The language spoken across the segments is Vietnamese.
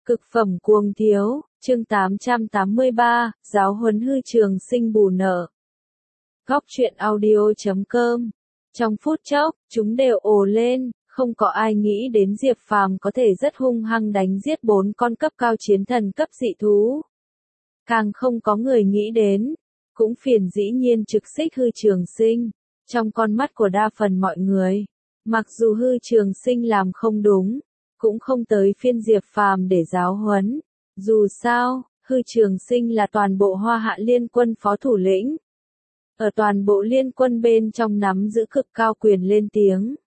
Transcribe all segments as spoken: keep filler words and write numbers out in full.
Cực phẩm cuồng thiếu, chương tám trăm tám mươi ba, giáo huấn hư trường sinh bù nợ. Góc truyện audio chấm com. Trong phút chốc, chúng đều ồ lên, không có ai nghĩ đến Diệp Phàm có thể rất hung hăng đánh giết bốn con cấp cao chiến thần cấp dị thú. Càng không có người nghĩ đến, cũng phiền dĩ nhiên trực xích hư trường sinh. Trong con mắt của đa phần mọi người, mặc dù hư trường sinh làm không đúng, cũng không tới phiên Diệp Phàm để giáo huấn. Dù sao, hư trường sinh là toàn bộ Hoa Hạ Liên Quân phó thủ lĩnh. Ở toàn bộ liên quân bên trong nắm giữ cực cao quyền lên tiếng.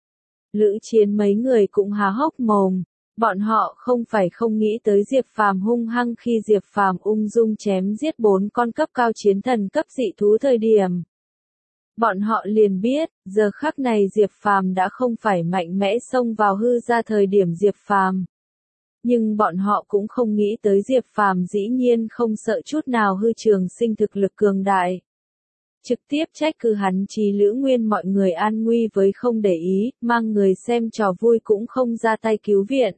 Lữ Chiến mấy người cũng há hốc mồm, bọn họ không phải không nghĩ tới Diệp Phàm hung hăng khi Diệp Phàm ung dung chém giết bốn con cấp cao chiến thần cấp dị thú thời điểm. Bọn họ liền biết, giờ khắc này Diệp Phàm đã không phải mạnh mẽ xông vào hư ra thời điểm Diệp Phàm. Nhưng bọn họ cũng không nghĩ tới Diệp Phàm dĩ nhiên không sợ chút nào hư trường sinh thực lực cường đại. Trực tiếp trách cứ hắn Trí Lữ Nguyên mọi người an nguy với không để ý, mang người xem trò vui cũng không ra tay cứu viện.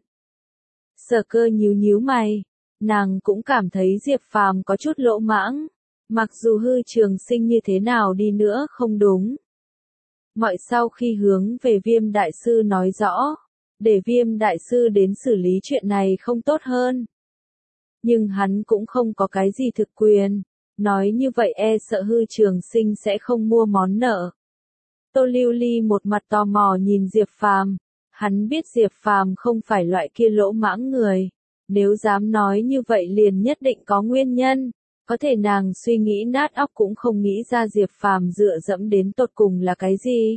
Sở Cơ nhíu nhíu mày, nàng cũng cảm thấy Diệp Phàm có chút lỗ mãng. Mặc dù hư trường sinh như thế nào đi nữa không đúng. Mọi sau khi hướng về Viêm Đại Sư nói rõ, để Viêm Đại Sư đến xử lý chuyện này không tốt hơn. Nhưng hắn cũng không có cái gì thực quyền, nói như vậy e sợ hư trường sinh sẽ không mua món nợ. Tô Lưu Ly một mặt tò mò nhìn Diệp Phàm, hắn biết Diệp Phàm không phải loại kia lỗ mãng người, nếu dám nói như vậy liền nhất định có nguyên nhân. Có thể nàng suy nghĩ nát óc cũng không nghĩ ra Diệp Phàm dựa dẫm đến tột cùng là cái gì.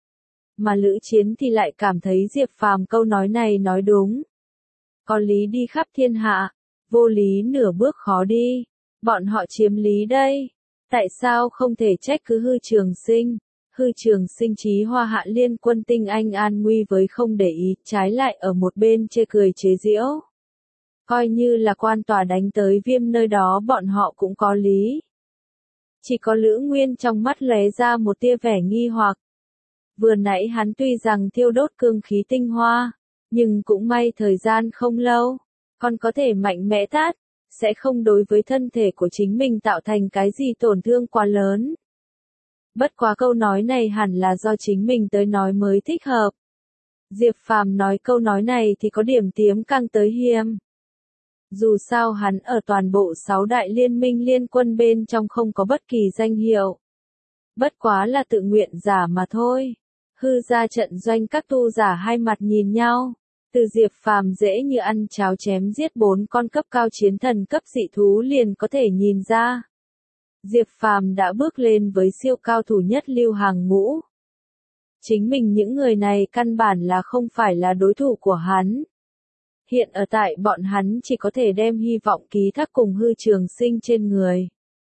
Mà Lữ Chiến thì lại cảm thấy Diệp Phàm câu nói này nói đúng. Có lý đi khắp thiên hạ, vô lý nửa bước khó đi. Bọn họ chiếm lý đây. Tại sao không thể trách cứ hư trường sinh? Hư trường sinh trí Hoa Hạ Liên Quân tinh anh an nguy với không để ý, trái lại ở một bên chê cười chế giễu. Coi như là quan tòa đánh tới Viêm nơi đó bọn họ cũng có lý. Chỉ có Lữ Nguyên trong mắt lóe ra một tia vẻ nghi hoặc. Vừa nãy hắn tuy rằng thiêu đốt cương khí tinh hoa, nhưng cũng may thời gian không lâu, còn có thể mạnh mẽ tát, sẽ không đối với thân thể của chính mình tạo thành cái gì tổn thương quá lớn. Bất quá câu nói này hẳn là do chính mình tới nói mới thích hợp. Diệp Phàm nói câu nói này thì có điểm tiếm căng tới hiềm. Dù sao hắn ở toàn bộ sáu đại liên minh liên quân bên trong không có bất kỳ danh hiệu. Bất quá là tự nguyện giả mà thôi. Hư ra trận doanh các tu giả hai mặt nhìn nhau. Từ Diệp Phàm dễ như ăn cháo chém giết bốn con cấp cao chiến thần cấp dị thú liền có thể nhìn ra. Diệp Phàm đã bước lên với siêu cao thủ nhất lưu hàng ngũ. Chính mình những người này căn bản là không phải là đối thủ của hắn. Hiện ở tại bọn hắn chỉ có thể đem hy vọng ký thác cùng hư trường sinh trên người.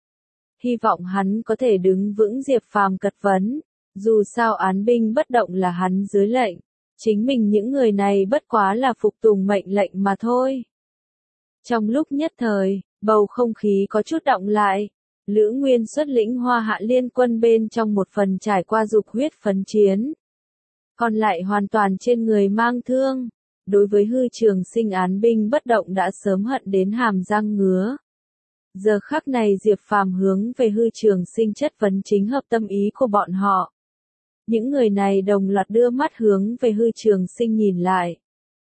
Hy vọng hắn có thể đứng vững Diệp Phàm cật vấn, dù sao án binh bất động là hắn dưới lệnh, chính mình những người này bất quá là phục tùng mệnh lệnh mà thôi. Trong lúc nhất thời, bầu không khí có chút động lại, Lữ Nguyên xuất lĩnh Hoa Hạ Liên Quân bên trong một phần trải qua dục huyết phấn chiến. Còn lại hoàn toàn trên người mang thương. Đối với hư trường sinh án binh bất động đã sớm hận đến hàm răng ngứa. Giờ khắc này Diệp Phàm hướng về hư trường sinh chất vấn chính hợp tâm ý của bọn họ. Những người này đồng loạt đưa mắt hướng về hư trường sinh nhìn lại.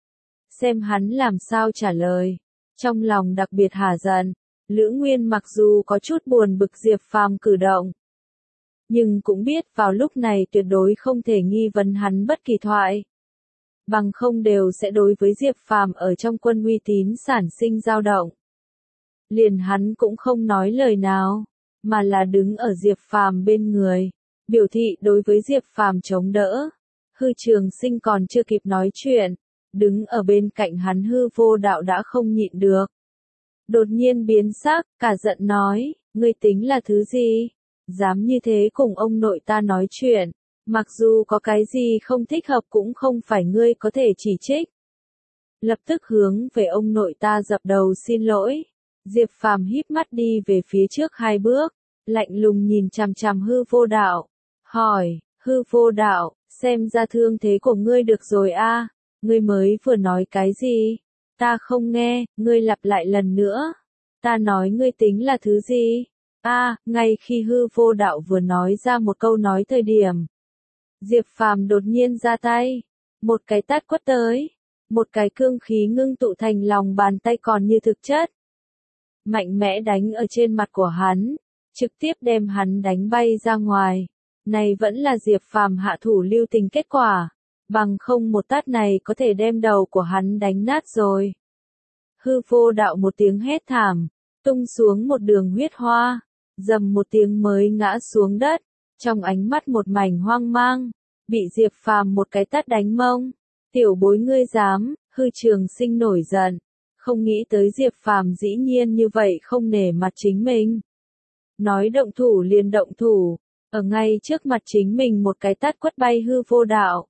Xem hắn làm sao trả lời. Trong lòng đặc biệt hả giận, Lữ Nguyên mặc dù có chút buồn bực Diệp Phàm cử động. Nhưng cũng biết vào lúc này tuyệt đối không thể nghi vấn hắn bất kỳ thoại. Bằng không đều sẽ đối với Diệp Phàm ở trong quân uy tín sản sinh dao động. Liền hắn cũng không nói lời nào, mà là đứng ở Diệp Phàm bên người, biểu thị đối với Diệp Phàm chống đỡ. Hư trường sinh còn chưa kịp nói chuyện, đứng ở bên cạnh hắn Hư Vô Đạo đã không nhịn được. Đột nhiên biến sắc, cả giận nói, ngươi tính là thứ gì? Dám như thế cùng ông nội ta nói chuyện. Mặc dù có cái gì không thích hợp cũng không phải ngươi có thể chỉ trích. Lập tức hướng về ông nội ta dập đầu xin lỗi. Diệp Phàm híp mắt đi về phía trước hai bước, lạnh lùng nhìn chằm chằm Hư Vô Đạo. Hỏi, Hư Vô Đạo, xem ra thương thế của ngươi được rồi a, ngươi mới vừa nói cái gì? Ta không nghe, ngươi lặp lại lần nữa. Ta nói ngươi tính là thứ gì? A, à, ngay khi hư vô đạo vừa nói ra một câu nói thời điểm, Diệp Phàm đột nhiên ra tay, một cái tát quất tới, một cái cương khí ngưng tụ thành lòng bàn tay còn như thực chất. Mạnh mẽ đánh ở trên mặt của hắn, trực tiếp đem hắn đánh bay ra ngoài. Này vẫn là Diệp Phàm hạ thủ lưu tình kết quả, bằng không một tát này có thể đem đầu của hắn đánh nát rồi. Hư vô đạo một tiếng hét thảm, tung xuống một đường huyết hoa, dầm một tiếng mới ngã xuống đất, trong ánh mắt một mảnh hoang mang, bị Diệp Phàm một cái tát đánh mông. Tiểu bối ngươi dám, Hư Trường Sinh nổi giận, không nghĩ tới Diệp Phàm dĩ nhiên như vậy không nể mặt chính mình. Nói động thủ liền động thủ, ở ngay trước mặt chính mình một cái tát quất bay hư vô đạo.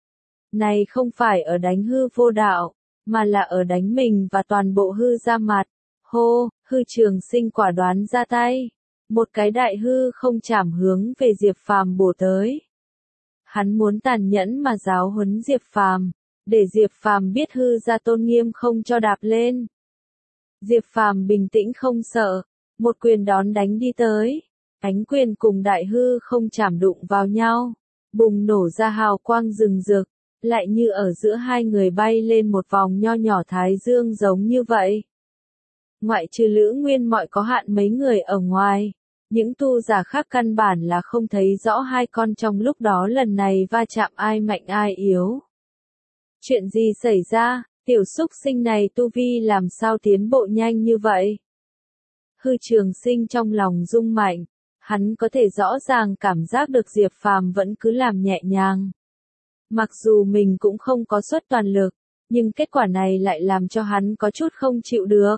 Này không phải ở đánh hư vô đạo, mà là ở đánh mình và toàn bộ hư ra mặt. Hô, Hư Trường Sinh quả đoán ra tay, một cái đại hư không chảm hướng về Diệp Phàm bổ tới. Hắn muốn tàn nhẫn mà giáo huấn Diệp Phàm, để Diệp Phàm biết hư ra tôn nghiêm không cho đạp lên. Diệp Phàm bình tĩnh không sợ, một quyền đón đánh đi tới, ánh quyền cùng đại hư không chạm đụng vào nhau, bùng nổ ra hào quang rừng rực, lại như ở giữa hai người bay lên một vòng nho nhỏ thái dương giống như vậy. Ngoại trừ Lữ Nguyên mọi có hạn mấy người ở ngoài, những tu giả khác căn bản là không thấy rõ hai con trong lúc đó lần này va chạm ai mạnh ai yếu. Chuyện gì xảy ra, tiểu súc sinh này tu vi làm sao tiến bộ nhanh như vậy? Hư Trường Sinh trong lòng rung mạnh, hắn có thể rõ ràng cảm giác được Diệp Phàm vẫn cứ làm nhẹ nhàng. Mặc dù mình cũng không có xuất toàn lực, nhưng kết quả này lại làm cho hắn có chút không chịu được.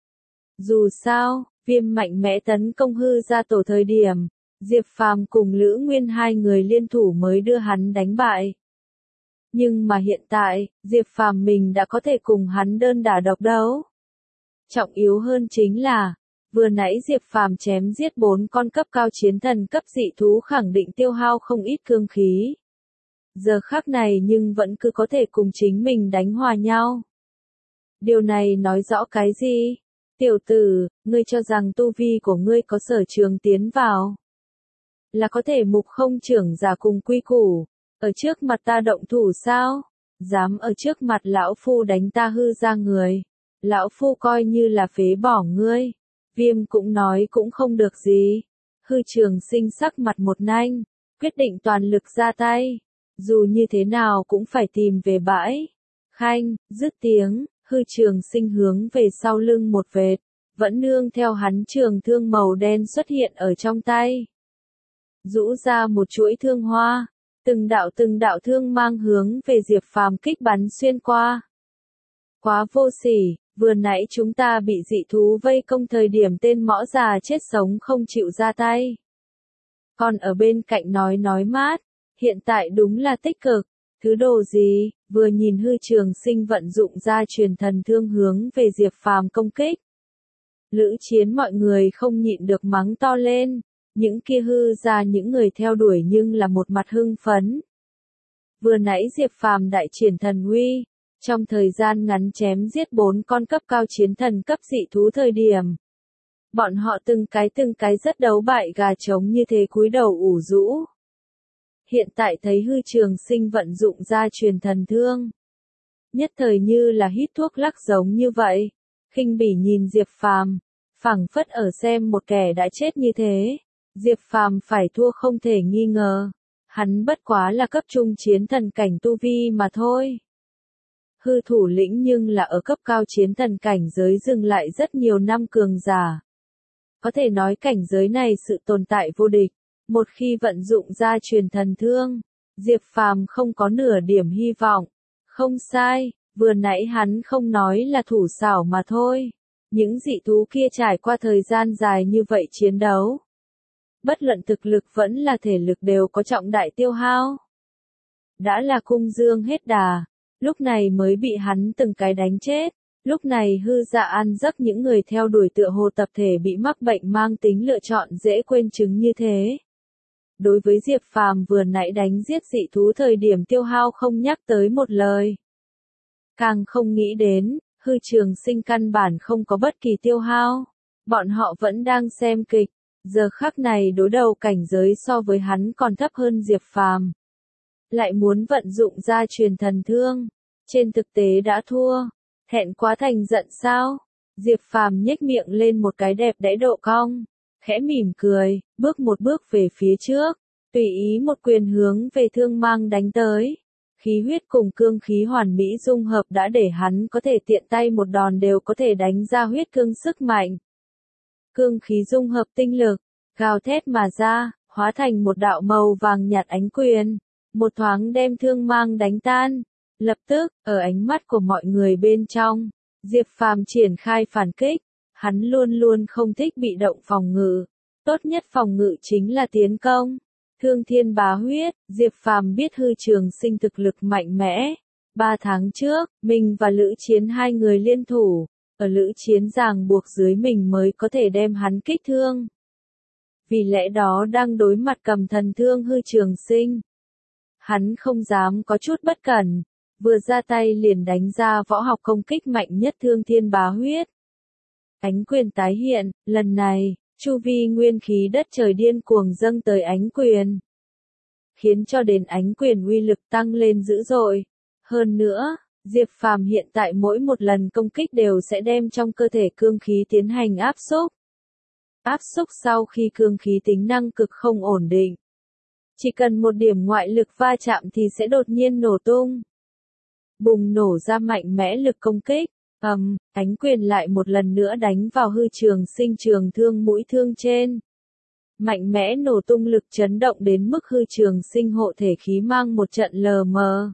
Dù sao, Viêm mạnh mẽ tấn công hư ra tổ thời điểm, Diệp Phàm cùng Lữ Nguyên hai người liên thủ mới đưa hắn đánh bại. Nhưng mà hiện tại, Diệp Phàm mình đã có thể cùng hắn đơn đả độc đấu. Trọng yếu hơn chính là, vừa nãy Diệp Phàm chém giết bốn con cấp cao chiến thần cấp dị thú khẳng định tiêu hao không ít cương khí. Giờ khắc này nhưng vẫn cứ có thể cùng chính mình đánh hòa nhau. Điều này nói rõ cái gì? Tiểu tử, ngươi cho rằng tu vi của ngươi có sở trường tiến vào, là có thể mục không trưởng giả cùng quy củ, ở trước mặt ta động thủ sao? Dám ở trước mặt lão phu đánh ta hư ra người, lão phu coi như là phế bỏ ngươi. Viêm cũng nói cũng không được gì. Hư Trường Sinh sắc mặt một nanh, quyết định toàn lực ra tay, dù như thế nào cũng phải tìm về bãi. Khanh, dứt tiếng, Hư Trường Sinh hướng về sau lưng một vệt, vẫn nương theo hắn trường thương màu đen xuất hiện ở trong tay. Rũ ra một chuỗi thương hoa, từng đạo từng đạo thương mang hướng về Diệp Phàm kích bắn xuyên qua. Quá vô sỉ, vừa nãy chúng ta bị dị thú vây công thời điểm tên mõ già chết sống không chịu ra tay. Còn ở bên cạnh nói nói mát, hiện tại đúng là tích cực, thứ đồ gì, vừa nhìn Hư Trường Sinh vận dụng ra truyền thần thương hướng về Diệp Phàm công kích. Lữ Chiến mọi người không nhịn được mắng to lên, những kia hư ra những người theo đuổi nhưng là một mặt hưng phấn. Vừa nãy Diệp Phàm đại triển thần uy, trong thời gian ngắn chém giết bốn con cấp cao chiến thần cấp dị thú thời điểm. Bọn họ từng cái từng cái rất đấu bại gà trống như thế cúi đầu ủ rũ. Hiện tại thấy Hư Trường Sinh vận dụng ra truyền thần thương, nhất thời như là hít thuốc lắc giống như vậy, khinh bỉ nhìn Diệp Phàm, phảng phất ở xem một kẻ đã chết như thế. Diệp Phàm phải thua không thể nghi ngờ, hắn bất quá là cấp trung chiến thần cảnh tu vi mà thôi. Hư thủ lĩnh nhưng là ở cấp cao chiến thần cảnh giới dừng lại rất nhiều năm cường giả. Có thể nói cảnh giới này sự tồn tại vô địch, một khi vận dụng ra truyền thần thương, Diệp Phàm không có nửa điểm hy vọng. Không sai, vừa nãy hắn không nói là thủ xảo mà thôi. Những dị thú kia trải qua thời gian dài như vậy chiến đấu, bất luận thực lực vẫn là thể lực đều có trọng đại tiêu hao. Đã là cung dương hết đà, lúc này mới bị hắn từng cái đánh chết. Lúc này hư dạ ăn giấc những người theo đuổi tựa hồ tập thể bị mắc bệnh mang tính lựa chọn dễ quên chứng như thế. Đối với Diệp Phàm vừa nãy đánh giết dị thú thời điểm tiêu hao không nhắc tới một lời. Càng không nghĩ đến, Hư Trường Sinh căn bản không có bất kỳ tiêu hao. Bọn họ vẫn đang xem kịch, giờ khắc này đối đầu cảnh giới so với hắn còn thấp hơn Diệp Phàm. Lại muốn vận dụng ra truyền thần thương, trên thực tế đã thua, thẹn quá thành giận sao? Diệp Phàm nhếch miệng lên một cái đẹp đẽ độ cong, khẽ mỉm cười, bước một bước về phía trước, tùy ý một quyền hướng về Thương Mang đánh tới. Khí huyết cùng cương khí hoàn mỹ dung hợp đã để hắn có thể tiện tay một đòn đều có thể đánh ra huyết cương sức mạnh. Cương khí dung hợp tinh lực, gào thét mà ra, hóa thành một đạo màu vàng nhạt ánh quyền, một thoáng đem Thương Mang đánh tan. Lập tức, ở ánh mắt của mọi người bên trong, Diệp Phàm triển khai phản kích, hắn luôn luôn không thích bị động phòng ngự, tốt nhất phòng ngự chính là tiến công. Thương Thiên Bá Huyết, Diệp Phàm biết Hư Trường Sinh thực lực mạnh mẽ. Ba tháng trước, mình và Lữ Chiến hai người liên thủ, ở Lữ Chiến ràng buộc dưới mình mới có thể đem hắn kích thương. Vì lẽ đó đang đối mặt cầm thần thương Hư Trường Sinh, hắn không dám có chút bất cẩn, vừa ra tay liền đánh ra võ học công kích mạnh nhất Thương Thiên Bá Huyết. Ánh quyền tái hiện, lần này, chu vi nguyên khí đất trời điên cuồng dâng tới ánh quyền, khiến cho đến ánh quyền uy lực tăng lên dữ dội. Hơn nữa, Diệp Phàm hiện tại mỗi một lần công kích đều sẽ đem trong cơ thể cương khí tiến hành áp xúc. Áp xúc sau khi cương khí tính năng cực không ổn định, chỉ cần một điểm ngoại lực va chạm thì sẽ đột nhiên nổ tung, bùng nổ ra mạnh mẽ lực công kích. Ầm, um, ánh quyền lại một lần nữa đánh vào Hư Trường Sinh trường thương mũi thương trên. Mạnh mẽ nổ tung lực chấn động đến mức Hư Trường Sinh hộ thể khí mang một trận lờ mờ.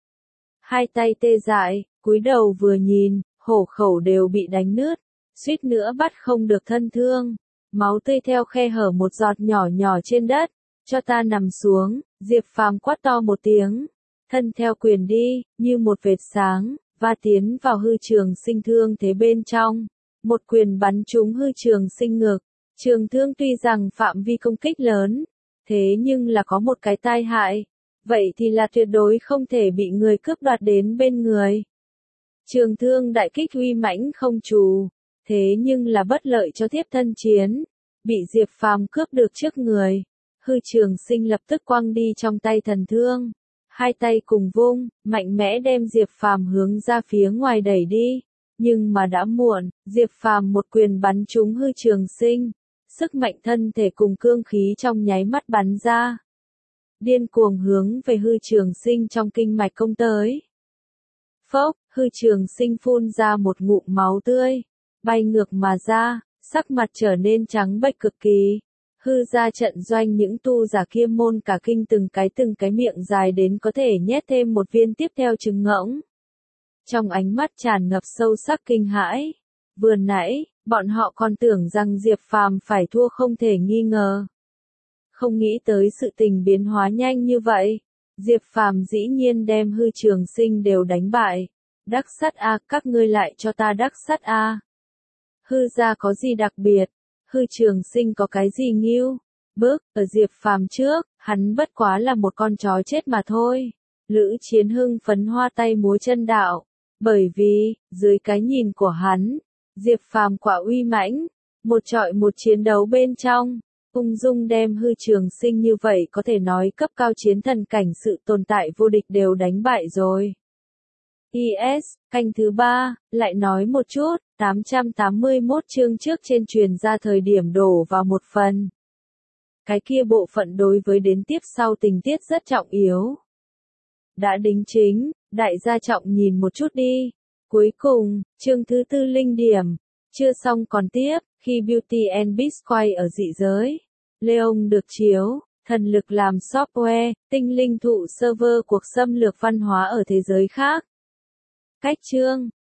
Hai tay tê dại, cúi đầu vừa nhìn, hổ khẩu đều bị đánh nứt, suýt nữa bắt không được thân thương. Máu tươi theo khe hở một giọt nhỏ nhỏ trên đất, cho ta nằm xuống, Diệp Phàm quát to một tiếng, thân theo quyền đi, như một vệt sáng. Và tiến vào Hư Trường Sinh thương thế bên trong, một quyền bắn trúng Hư Trường Sinh ngực. Trường thương tuy rằng phạm vi công kích lớn, thế nhưng là có một cái tai hại, vậy thì là tuyệt đối không thể bị người cướp đoạt đến bên người. Trường thương đại kích uy mãnh không trù, thế nhưng là bất lợi cho tiếp thân chiến, bị Diệp Phàm cướp được trước người. Hư Trường Sinh lập tức quăng đi trong tay thần thương. Hai tay cùng vung, mạnh mẽ đem Diệp Phàm hướng ra phía ngoài đẩy đi, nhưng mà đã muộn, Diệp Phàm một quyền bắn trúng Hư Trường Sinh, sức mạnh thân thể cùng cương khí trong nháy mắt bắn ra, điên cuồng hướng về Hư Trường Sinh trong kinh mạch công tới. Phốc, Hư Trường Sinh phun ra một ngụm máu tươi, bay ngược mà ra, sắc mặt trở nên trắng bệch cực kỳ. Hư ra trận doanh những tu giả kia môn cả kinh từng cái từng cái miệng dài đến có thể nhét thêm một viên tiếp theo trứng ngỗng. Trong ánh mắt tràn ngập sâu sắc kinh hãi. Vừa nãy, bọn họ còn tưởng rằng Diệp Phàm phải thua không thể nghi ngờ. Không nghĩ tới sự tình biến hóa nhanh như vậy. Diệp Phàm dĩ nhiên đem Hư Trường Sinh đều đánh bại. Đắc sắt a, các ngươi lại cho ta đắc sắt a. Hư ra có gì đặc biệt? Hư Trường Sinh có cái gì nghiêu? Bước, ở Diệp Phàm trước, hắn bất quá là một con chó chết mà thôi. Lữ Chiến hưng phấn hoa tay múa chân đạo. Bởi vì, dưới cái nhìn của hắn, Diệp Phàm quả uy mãnh, một trọi một chiến đấu bên trong, ung dung đem Hư Trường Sinh như vậy có thể nói cấp cao chiến thần cảnh sự tồn tại vô địch đều đánh bại rồi. i ét, canh thứ ba, lại nói một chút, tám trăm tám mươi mốt chương trước trên truyền ra thời điểm đổ vào một phần. Cái kia bộ phận đối với đến tiếp sau tình tiết rất trọng yếu. Đã đính chính, đại gia trọng nhìn một chút đi. Cuối cùng, chương thứ tư linh điểm, chưa xong còn tiếp, khi Beauty and Beast quay ở dị giới. Leon được chiếu, thần lực làm software, tinh linh thụ server cuộc xâm lược văn hóa ở thế giới khác. Cách chương